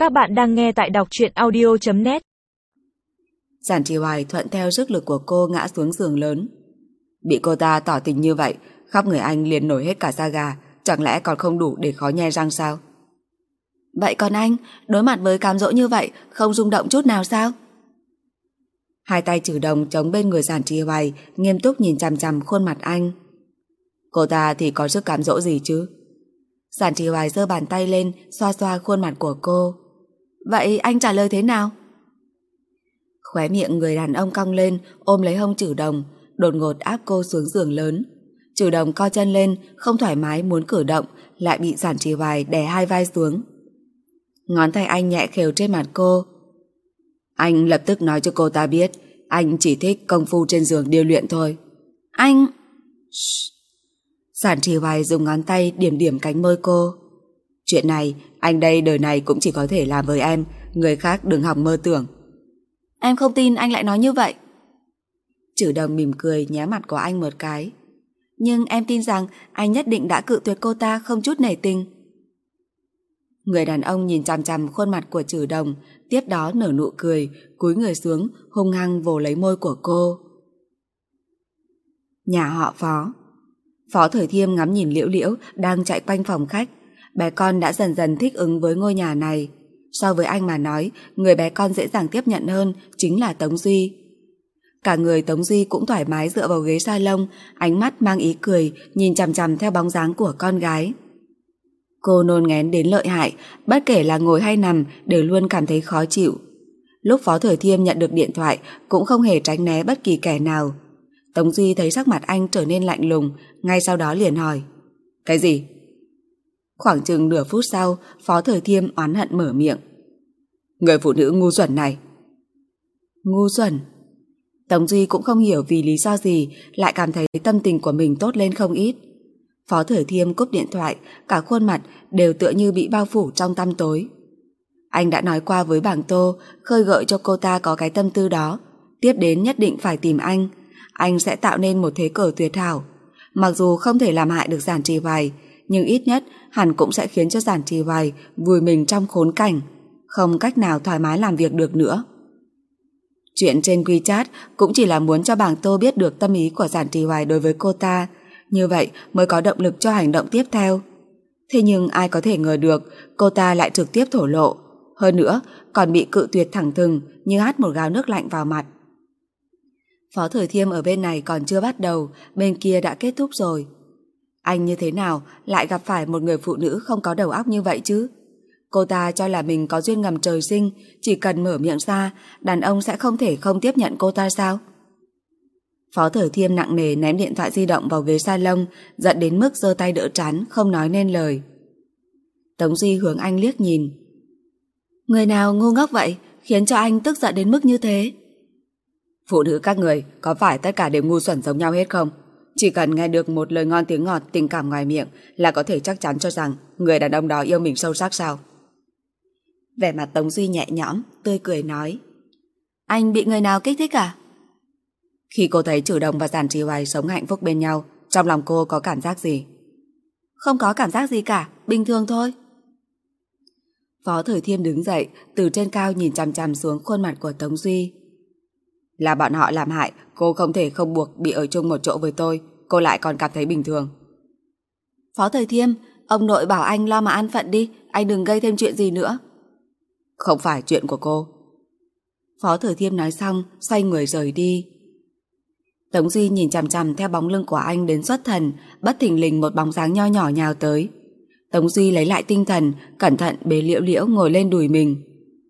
Các bạn đang nghe tại đọc truyện audio.net. Giản Trì Hoài thuận theo sức lực của cô ngã xuống giường lớn. Bị cô ta tỏ tình như vậy, khắp người anh liền nổi hết cả da gà, chẳng lẽ còn không đủ để khó nhe răng sao? Vậy còn anh, đối mặt với cám dỗ như vậy, không rung động chút nào sao? Hai tay Trừ Đồng chống bên người Giản Trì Hoài, nghiêm túc nhìn chằm chằm khuôn mặt anh. Cô ta thì có sức cám dỗ gì chứ? Giản Trì Hoài giơ bàn tay lên, xoa xoa khuôn mặt của cô. Vậy anh trả lời thế nào? Khóe miệng người đàn ông cong lên, ôm lấy hông Trừ Đồng, đột ngột áp cô xuống giường lớn. Trừ Đồng co chân lên, không thoải mái muốn cử động, lại bị Giản Trì Hoài đè hai vai xuống. Ngón tay anh nhẹ khều trên mặt cô. Anh lập tức nói cho cô ta biết, anh chỉ thích công phu trên giường điêu luyện thôi. Anh... Giản Trì Hoài dùng ngón tay điểm điểm cánh môi cô. Chuyện này, anh đây đời này cũng chỉ có thể làm với em, người khác đừng hòng mơ tưởng. Em không tin anh lại nói như vậy. Trừ Đồng mỉm cười nhé mặt của anh một cái. Nhưng em tin rằng anh nhất định đã cự tuyệt cô ta không chút nể tình. Người đàn ông nhìn chằm chằm khuôn mặt của Trừ Đồng, tiếp đó nở nụ cười, cúi người xuống, hung hăng vồ lấy môi của cô. Nhà họ Phó. Phó Thời Thiêm ngắm nhìn Liễu Liễu đang chạy quanh phòng khách. Bé con đã dần dần thích ứng với ngôi nhà này. So với anh mà nói, người bé con dễ dàng tiếp nhận hơn chính là Tống Duy. Cả người Tống Duy cũng thoải mái dựa vào ghế salon, ánh mắt mang ý cười, nhìn chằm chằm theo bóng dáng của con gái. Cô nôn ngén đến lợi hại, bất kể là ngồi hay nằm đều luôn cảm thấy khó chịu. Lúc Phó Thời Thiêm nhận được điện thoại cũng không hề tránh né bất kỳ kẻ nào. Tống Duy thấy sắc mặt anh trở nên lạnh lùng, ngay sau đó liền hỏi. Cái gì? Khoảng chừng nửa phút sau, Phó Thời Thiêm oán hận mở miệng. Người phụ nữ ngu xuẩn này. Ngu xuẩn? Tống Duy cũng không hiểu vì lý do gì lại cảm thấy tâm tình của mình tốt lên không ít. Phó Thời Thiêm cúp điện thoại, cả khuôn mặt đều tựa như bị bao phủ trong tăm tối. Anh đã nói qua với Bàng Tô, khơi gợi cho cô ta có cái tâm tư đó. Tiếp đến nhất định phải tìm anh sẽ tạo nên một thế cờ tuyệt hảo. Mặc dù không thể làm hại được Giản Trì Hoài, nhưng ít nhất hẳn cũng sẽ khiến cho Giản Trì Hoài vùi mình trong khốn cảnh, không cách nào thoải mái làm việc được nữa. Chuyện trên WeChat cũng chỉ là muốn cho Bàng Tô biết được tâm ý của Giản Trì Hoài đối với cô ta, như vậy mới có động lực cho hành động tiếp theo. Thế nhưng ai có thể ngờ được cô ta lại trực tiếp thổ lộ, hơn nữa còn bị cự tuyệt thẳng thừng như hắt một gáo nước lạnh vào mặt. Phó Thời Thiêm ở bên này còn chưa bắt đầu, bên kia đã kết thúc rồi. Anh như thế nào lại gặp phải một người phụ nữ không có đầu óc như vậy chứ? Cô ta cho là mình có duyên ngầm trời sinh, chỉ cần mở miệng ra, đàn ông sẽ không thể không tiếp nhận cô ta sao? Phó Thời Thiêm nặng nề ném điện thoại di động vào ghế salon, giận đến mức giơ tay đỡ trán, không nói nên lời. Tống Duy hướng anh liếc nhìn. Người nào ngu ngốc vậy, khiến cho anh tức giận đến mức như thế? Phụ nữ các người có phải tất cả đều ngu xuẩn giống nhau hết không? Chỉ cần nghe được một lời ngon tiếng ngọt, tình cảm ngoài miệng là có thể chắc chắn cho rằng người đàn ông đó yêu mình sâu sắc sao? Vẻ mặt Tống Duy nhẹ nhõm, tươi cười nói. Anh bị người nào kích thích à? Khi cô thấy Trừ Đồng và Giản Trì Hoài sống hạnh phúc bên nhau, trong lòng cô có cảm giác gì? Không có cảm giác gì cả, bình thường thôi. Phó Thời Thiêm đứng dậy, từ trên cao nhìn chằm chằm xuống khuôn mặt của Tống Duy. Là bọn họ làm hại, cô không thể không buộc bị ở chung một chỗ với tôi, cô lại còn cảm thấy bình thường. Phó Thời Thiêm, ông nội bảo anh lo mà an phận đi, anh đừng gây thêm chuyện gì nữa. Không phải chuyện của cô. Phó Thời Thiêm nói xong, xoay người rời đi. Tống Duy nhìn chằm chằm theo bóng lưng của anh đến xuất thần, bất thình lình một bóng dáng nho nhỏ nhào tới. Tống Duy lấy lại tinh thần, cẩn thận bế Liễu Liễu ngồi lên đùi mình.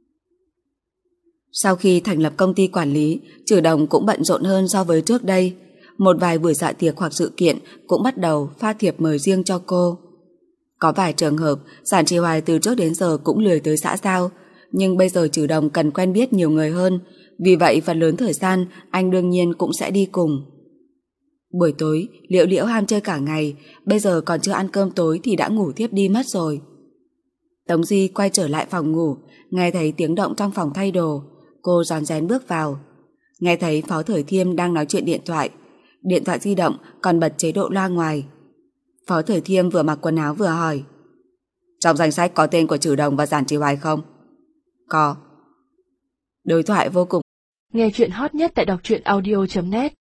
Sau khi thành lập công ty quản lý, Trừ Đồng cũng bận rộn hơn so với trước đây. Một vài buổi dạ tiệc hoặc sự kiện cũng bắt đầu phát thiệp mời riêng cho cô. Có vài trường hợp, Giản Trì Hoài từ trước đến giờ cũng lười tới xã giao, nhưng bây giờ Trừ Đồng cần quen biết nhiều người hơn, vì vậy phần lớn thời gian anh đương nhiên cũng sẽ đi cùng. Buổi tối, Liễu Liễu ham chơi cả ngày, bây giờ còn chưa ăn cơm tối thì đã ngủ thiếp đi mất rồi. Tống Duy quay trở lại phòng ngủ, nghe thấy tiếng động trong phòng thay đồ. Cô rón rén bước vào. Nghe thấy Phó Thời Thiêm đang nói chuyện điện thoại di động còn bật chế độ loa ngoài. Phó Thời Thiêm vừa mặc quần áo vừa hỏi. Trong danh sách có tên của Trừ Đồng và Giản Trì Hoài không? Có. Đối thoại vô cùng. Nghe chuyện hot nhất tại đọc truyện audio.net